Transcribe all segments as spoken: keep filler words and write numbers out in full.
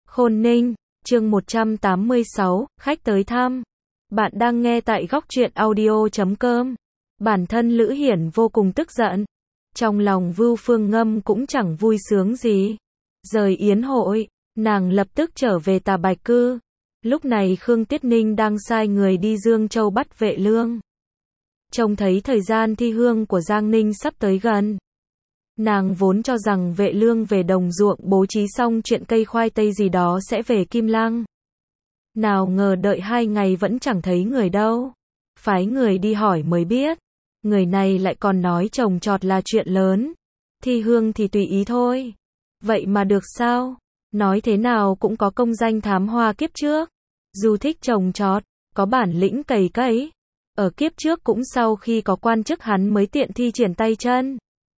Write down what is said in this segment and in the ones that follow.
Khôn Ninh, chương một trăm tám mươi sáu, khách tới thăm. Bạn đang nghe tại góc truyện audio chấm com. Bản thân Lữ Hiển vô cùng tức giận. Trong lòng Vưu Phương Ngâm cũng chẳng vui sướng gì. Rời yến hội, nàng lập tức trở về Tà Bạch Cư. Lúc này Khương Tiết Ninh đang sai người đi Dương Châu bắt Vệ Lương. Trông thấy thời gian thi hương của Giang Ninh sắp tới gần. Nàng vốn cho rằng Vệ Lương về đồng ruộng bố trí xong chuyện cây khoai tây gì đó sẽ về Kim Lăng. Nào ngờ đợi hai ngày vẫn chẳng thấy người đâu. Phái người đi hỏi mới biết. Người này lại còn nói trồng trọt là chuyện lớn. Thi hương thì tùy ý thôi. Vậy mà được sao? Nói thế nào cũng có công danh thám hoa kiếp trước. Dù thích trồng trọt, có bản lĩnh cày cấy. Ở kiếp trước cũng sau khi có quan chức hắn mới tiện thi triển tay chân.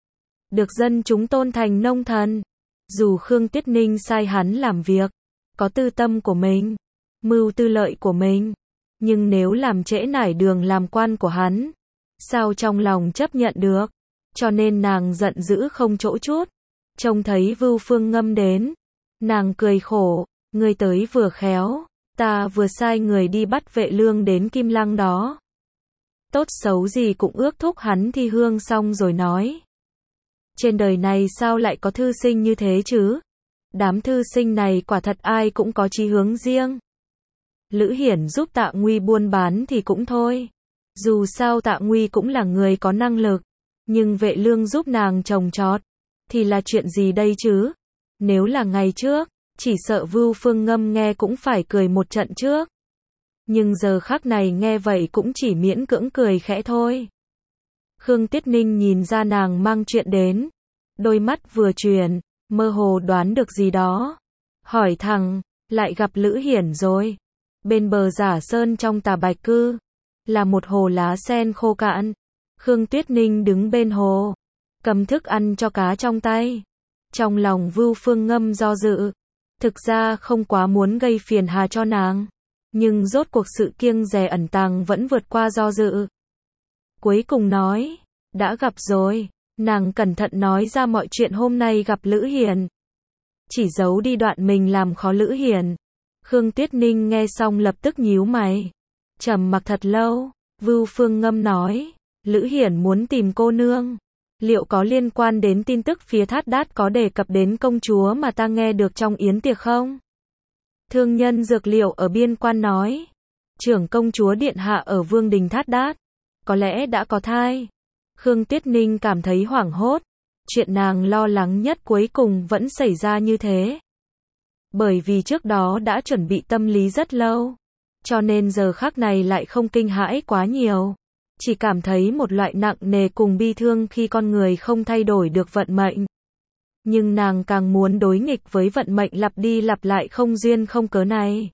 Được dân chúng tôn thành nông thần. Dù Khương Tiết Ninh sai hắn làm việc, có tư tâm của mình, mưu tư lợi của mình, nhưng nếu làm trễ nải đường làm quan của hắn, sao trong lòng chấp nhận được, cho nên nàng giận dữ không chỗ chút. Trông thấy Vưu Phương Ngâm đến, nàng cười khổ, ngươi tới vừa khéo, ta vừa sai người đi bắt Vệ Lương đến Kim Lăng đó. Tốt xấu gì cũng ước thúc hắn thi hương xong rồi nói. Trên đời này sao lại có thư sinh như thế chứ? Đám thư sinh này quả thật ai cũng có chí hướng riêng. Lữ Hiển giúp Tạ Nguy buôn bán thì cũng thôi. Dù sao Tạ Nguy cũng là người có năng lực. Nhưng Vệ Lương giúp nàng trồng trọt thì là chuyện gì đây chứ? Nếu là ngày trước, chỉ sợ Vưu Phương Ngâm nghe cũng phải cười một trận trước. Nhưng giờ khắc này nghe vậy cũng chỉ miễn cưỡng cười khẽ thôi. Khương Tiết Ninh nhìn ra nàng mang chuyện đến. Đôi mắt vừa chuyển, mơ hồ đoán được gì đó. Hỏi thằng, lại gặp Lữ Hiển rồi. Bên bờ Giả Sơn trong Tà Bạch Cư, là một hồ lá sen khô cạn. Khương Tiết Ninh đứng bên hồ, cầm thức ăn cho cá trong tay. Trong lòng Vưu Phương Ngâm do dự. Thực ra không quá muốn gây phiền hà cho nàng. Nhưng rốt cuộc sự kiêng dè ẩn tàng vẫn vượt qua do dự. Cuối cùng nói, đã gặp rồi, nàng cẩn thận nói ra mọi chuyện hôm nay gặp Lữ Hiển. Chỉ giấu đi đoạn mình làm khó Lữ Hiển. Khương Tiết Ninh nghe xong lập tức nhíu mày. Trầm mặc thật lâu, Vưu Phương Ngâm nói, Lữ Hiển muốn tìm cô nương. Liệu có liên quan đến tin tức phía Thát Đát có đề cập đến công chúa mà ta nghe được trong yến tiệc không? Thương nhân dược liệu ở biên quan nói, trưởng công chúa điện hạ ở Vương đình Thát Đát, có lẽ đã có thai. Khương Tiết Ninh cảm thấy hoảng hốt. Chuyện nàng lo lắng nhất cuối cùng vẫn xảy ra như thế. Bởi vì trước đó đã chuẩn bị tâm lý rất lâu. Cho nên giờ khắc này lại không kinh hãi quá nhiều. Chỉ cảm thấy một loại nặng nề cùng bi thương khi con người không thay đổi được vận mệnh. Nhưng nàng càng muốn đối nghịch với vận mệnh lặp đi lặp lại không duyên không cớ này.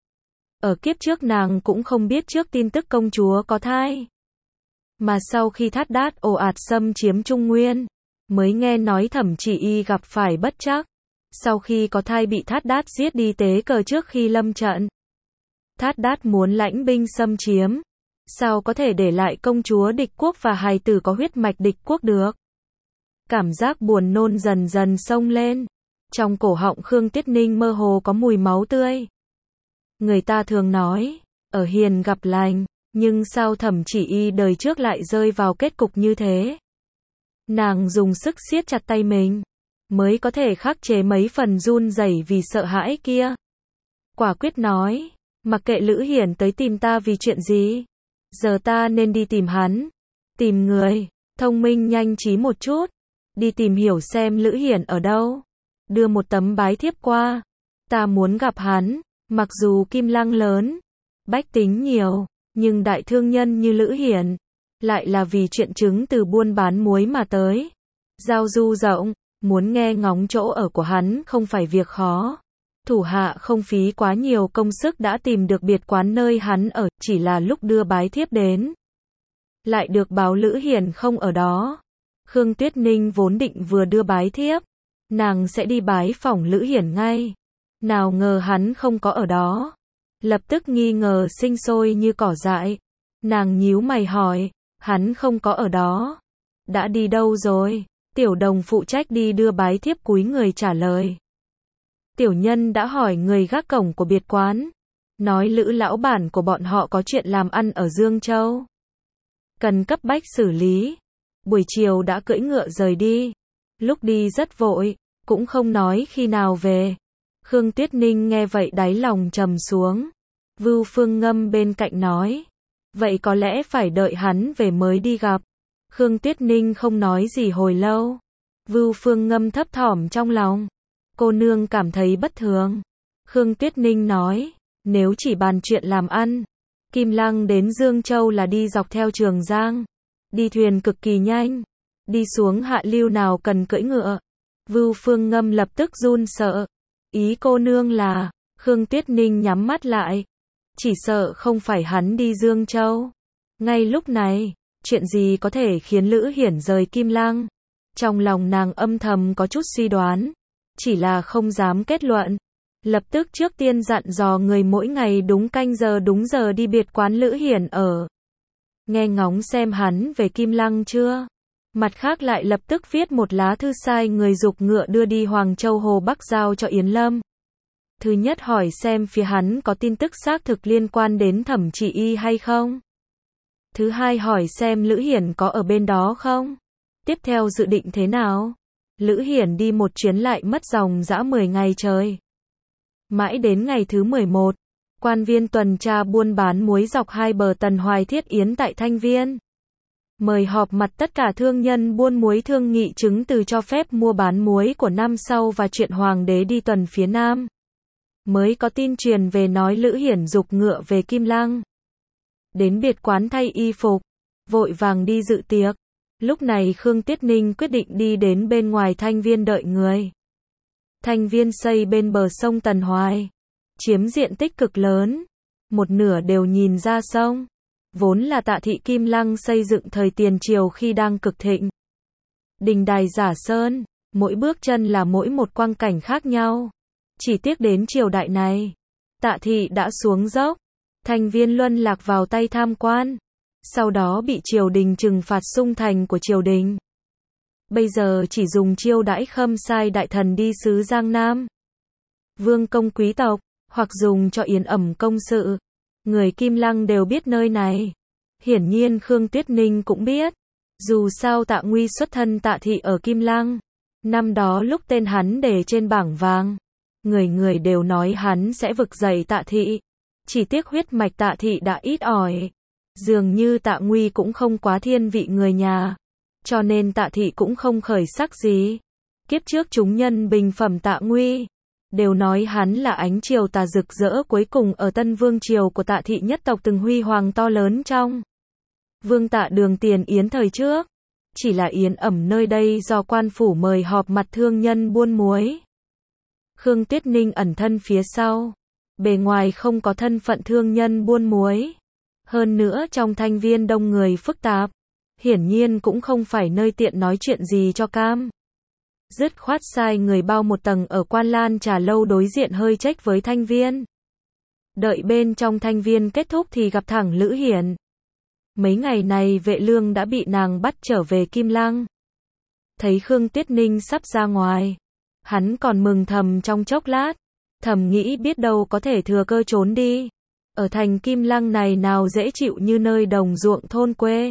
Ở kiếp trước nàng cũng không biết trước tin tức công chúa có thai. Mà sau khi Thát Đát ồ ạt xâm chiếm Trung Nguyên, mới nghe nói Thẩm Chỉ Y gặp phải bất trắc. Sau khi có thai bị Thát Đát giết đi tế cờ trước khi lâm trận. Thát Đát muốn lãnh binh xâm chiếm. Sao có thể để lại công chúa địch quốc và hài tử có huyết mạch địch quốc được? Cảm giác buồn nôn dần dần xông lên. Trong cổ họng Khương Tiết Ninh mơ hồ có mùi máu tươi. Người ta thường nói, ở hiền gặp lành. Nhưng sao Thẩm Chỉ Y đời trước lại rơi vào kết cục như thế? Nàng dùng sức siết chặt tay mình, mới có thể khắc chế mấy phần run rẩy vì sợ hãi kia. Quả quyết nói, mặc kệ Lữ Hiển tới tìm ta vì chuyện gì, giờ ta nên đi tìm hắn. Tìm người, thông minh nhanh trí một chút, đi tìm hiểu xem Lữ Hiển ở đâu. Đưa một tấm bái thiếp qua, ta muốn gặp hắn, mặc dù Kim Lăng lớn, bách tính nhiều. Nhưng đại thương nhân như Lữ Hiển, lại là vì chuyện chứng từ buôn bán muối mà tới. Giao du rộng, muốn nghe ngóng chỗ ở của hắn không phải việc khó. Thủ hạ không phí quá nhiều công sức đã tìm được biệt quán nơi hắn ở, chỉ là lúc đưa bái thiếp đến. Lại được báo Lữ Hiển không ở đó. Khương Tuyết Ninh vốn định vừa đưa bái thiếp, nàng sẽ đi bái phỏng Lữ Hiển ngay. Nào ngờ hắn không có ở đó. Lập tức nghi ngờ sinh sôi như cỏ dại. Nàng nhíu mày hỏi, hắn không có ở đó. Đã đi đâu rồi? Tiểu đồng phụ trách đi đưa bái thiếp cúi người trả lời. Tiểu nhân đã hỏi người gác cổng của biệt quán, nói Lữ lão bản của bọn họ có chuyện làm ăn ở Dương Châu, cần cấp bách xử lý. Buổi chiều đã cưỡi ngựa rời đi, lúc đi rất vội, cũng không nói khi nào về. Khương Tuyết Ninh nghe vậy đáy lòng trầm xuống. Vưu Phương Ngâm bên cạnh nói, vậy có lẽ phải đợi hắn về mới đi gặp. Khương Tuyết Ninh không nói gì hồi lâu. Vưu Phương Ngâm thấp thỏm trong lòng, cô nương cảm thấy bất thường. Khương Tuyết Ninh nói, nếu chỉ bàn chuyện làm ăn, Kim Lăng đến Dương Châu là đi dọc theo Trường Giang, đi thuyền cực kỳ nhanh, đi xuống hạ lưu nào cần cưỡi ngựa. Vưu Phương Ngâm lập tức run sợ. Ý cô nương là, Khương Tuyết Ninh nhắm mắt lại, chỉ sợ không phải hắn đi Dương Châu. Ngay lúc này, chuyện gì có thể khiến Lữ Hiển rời Kim Lăng? Trong lòng nàng âm thầm có chút suy đoán, chỉ là không dám kết luận. Lập tức trước tiên dặn dò người mỗi ngày đúng canh giờ đúng giờ đi biệt quán Lữ Hiển ở. Nghe ngóng xem hắn về Kim Lăng chưa. Mặt khác lại lập tức viết một lá thư sai người giục ngựa đưa đi Hoàng Châu Hồ Bắc giao cho Yến Lâm. Thứ nhất hỏi xem phía hắn có tin tức xác thực liên quan đến Thẩm Chỉ Y hay không. Thứ hai hỏi xem Lữ Hiển có ở bên đó không. Tiếp theo dự định thế nào. Lữ Hiển đi một chuyến lại mất dòng dã mười ngày trời. Mãi đến ngày thứ mười một, quan viên tuần tra buôn bán muối dọc hai bờ Tần Hoài Thiết Yến tại Thanh Viên. Mời họp mặt tất cả thương nhân buôn muối thương nghị chứng từ cho phép mua bán muối của năm sau và chuyện hoàng đế đi tuần phía Nam. Mới có tin truyền về nói Lữ Hiển giục ngựa về Kim Lăng. Đến biệt quán thay y phục, vội vàng đi dự tiệc. Lúc này Khương Tuyết Ninh quyết định đi đến bên ngoài Thanh Viên đợi người. Thanh Viên xây bên bờ sông Tần Hoài, chiếm diện tích cực lớn, một nửa đều nhìn ra sông. Vốn là Tạ thị Kim Lăng xây dựng thời tiền triều khi đang cực thịnh. Đình đài giả sơn, mỗi bước chân là mỗi một quang cảnh khác nhau. Chỉ tiếc đến triều đại này, Tạ thị đã xuống dốc, Thanh Viên luân lạc vào tay tham quan, sau đó bị triều đình trừng phạt sung thành của triều đình. Bây giờ chỉ dùng chiêu đãi khâm sai đại thần đi sứ Giang Nam, vương công quý tộc, hoặc dùng cho yến ẩm công sự. Người Kim Lăng đều biết nơi này. Hiển nhiên Khương Tuyết Ninh cũng biết. Dù sao Tạ Nguy xuất thân Tạ thị ở Kim Lăng. Năm đó lúc tên hắn để trên bảng vàng, người người đều nói hắn sẽ vực dậy Tạ thị. Chỉ tiếc huyết mạch Tạ thị đã ít ỏi. Dường như Tạ Nguy cũng không quá thiên vị người nhà. Cho nên Tạ thị cũng không khởi sắc gì. Kiếp trước chúng nhân bình phẩm Tạ Nguy, đều nói hắn là ánh chiều tà rực rỡ cuối cùng ở Tân Vương triều của Tạ thị nhất tộc từng huy hoàng to lớn trong Vương Tạ đường tiền yến thời trước. Chỉ là yến ẩm nơi đây do quan phủ mời họp mặt thương nhân buôn muối. Khương Tuyết Ninh ẩn thân phía sau, bề ngoài không có thân phận thương nhân buôn muối. Hơn nữa trong Thanh Viên đông người phức tạp, hiển nhiên cũng không phải nơi tiện nói chuyện gì cho cam. Dứt khoát sai người bao một tầng ở Quan Lan trà lâu đối diện hơi chếch với Thanh Viên. Đợi bên trong Thanh Viên kết thúc thì gặp thẳng Lữ Hiển. Mấy ngày này Vệ Lương đã bị nàng bắt trở về Kim Lăng. Thấy Khương Tuyết Ninh sắp ra ngoài, hắn còn mừng thầm trong chốc lát, thầm nghĩ biết đâu có thể thừa cơ trốn đi. Ở thành Kim Lăng này nào dễ chịu như nơi đồng ruộng thôn quê.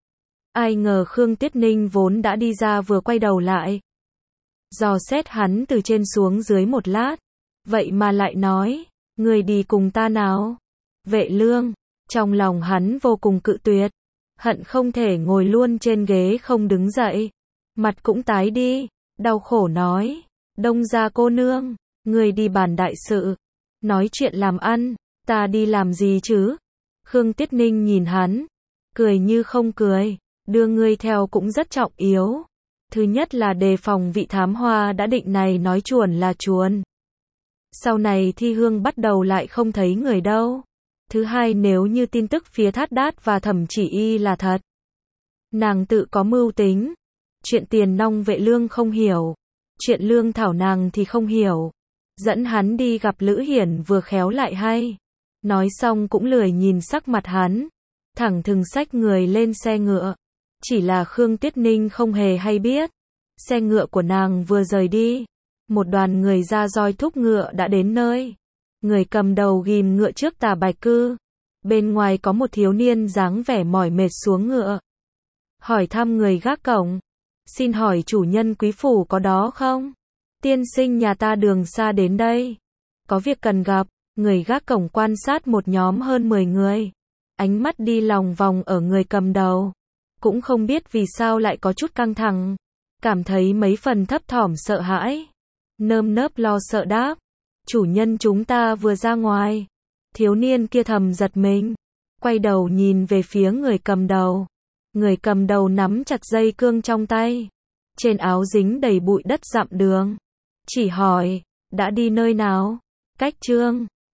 Ai ngờ Khương Tuyết Ninh vốn đã đi ra vừa quay đầu lại, dò xét hắn từ trên xuống dưới một lát, vậy mà lại nói, người đi cùng ta nào. Vệ Lương, trong lòng hắn vô cùng cự tuyệt, hận không thể ngồi luôn trên ghế không đứng dậy, mặt cũng tái đi, đau khổ nói, Đông gia cô nương, người đi bàn đại sự, nói chuyện làm ăn, ta đi làm gì chứ? Khương Tuyết Ninh nhìn hắn, cười như không cười, đưa ngươi theo cũng rất trọng yếu. Thứ nhất là đề phòng vị thám hoa đã định này nói chuồn là chuồn. Sau này Thi Hương bắt đầu lại không thấy người đâu. Thứ hai nếu như tin tức phía Thát Đát và Thẩm Chỉ Y là thật, nàng tự có mưu tính. Chuyện tiền nong Vệ Lương không hiểu, chuyện lương thảo nàng thì không hiểu. Dẫn hắn đi gặp Lữ Hiển vừa khéo lại hay. Nói xong cũng lười nhìn sắc mặt hắn, thẳng thừng xách người lên xe ngựa. Chỉ là Khương Tuyết Ninh không hề hay biết, xe ngựa của nàng vừa rời đi, một đoàn người ra roi thúc ngựa đã đến nơi. Người cầm đầu ghim ngựa trước Tà Bạch Cư. Bên ngoài có một thiếu niên dáng vẻ mỏi mệt xuống ngựa. Hỏi thăm người gác cổng. Xin hỏi chủ nhân quý phủ có đó không? Tiên sinh nhà ta đường xa đến đây. Có việc cần gặp. Người gác cổng quan sát một nhóm hơn mười người. Ánh mắt đi lòng vòng ở người cầm đầu. Cũng không biết vì sao lại có chút căng thẳng. Cảm thấy mấy phần thấp thỏm sợ hãi. Nơm nớp lo sợ đáp. Chủ nhân chúng ta vừa ra ngoài. Thiếu niên kia thầm giật mình. Quay đầu nhìn về phía người cầm đầu. Người cầm đầu nắm chặt dây cương trong tay. Trên áo dính đầy bụi đất dặm đường. Chỉ hỏi, đã đi nơi nào? Cách Trương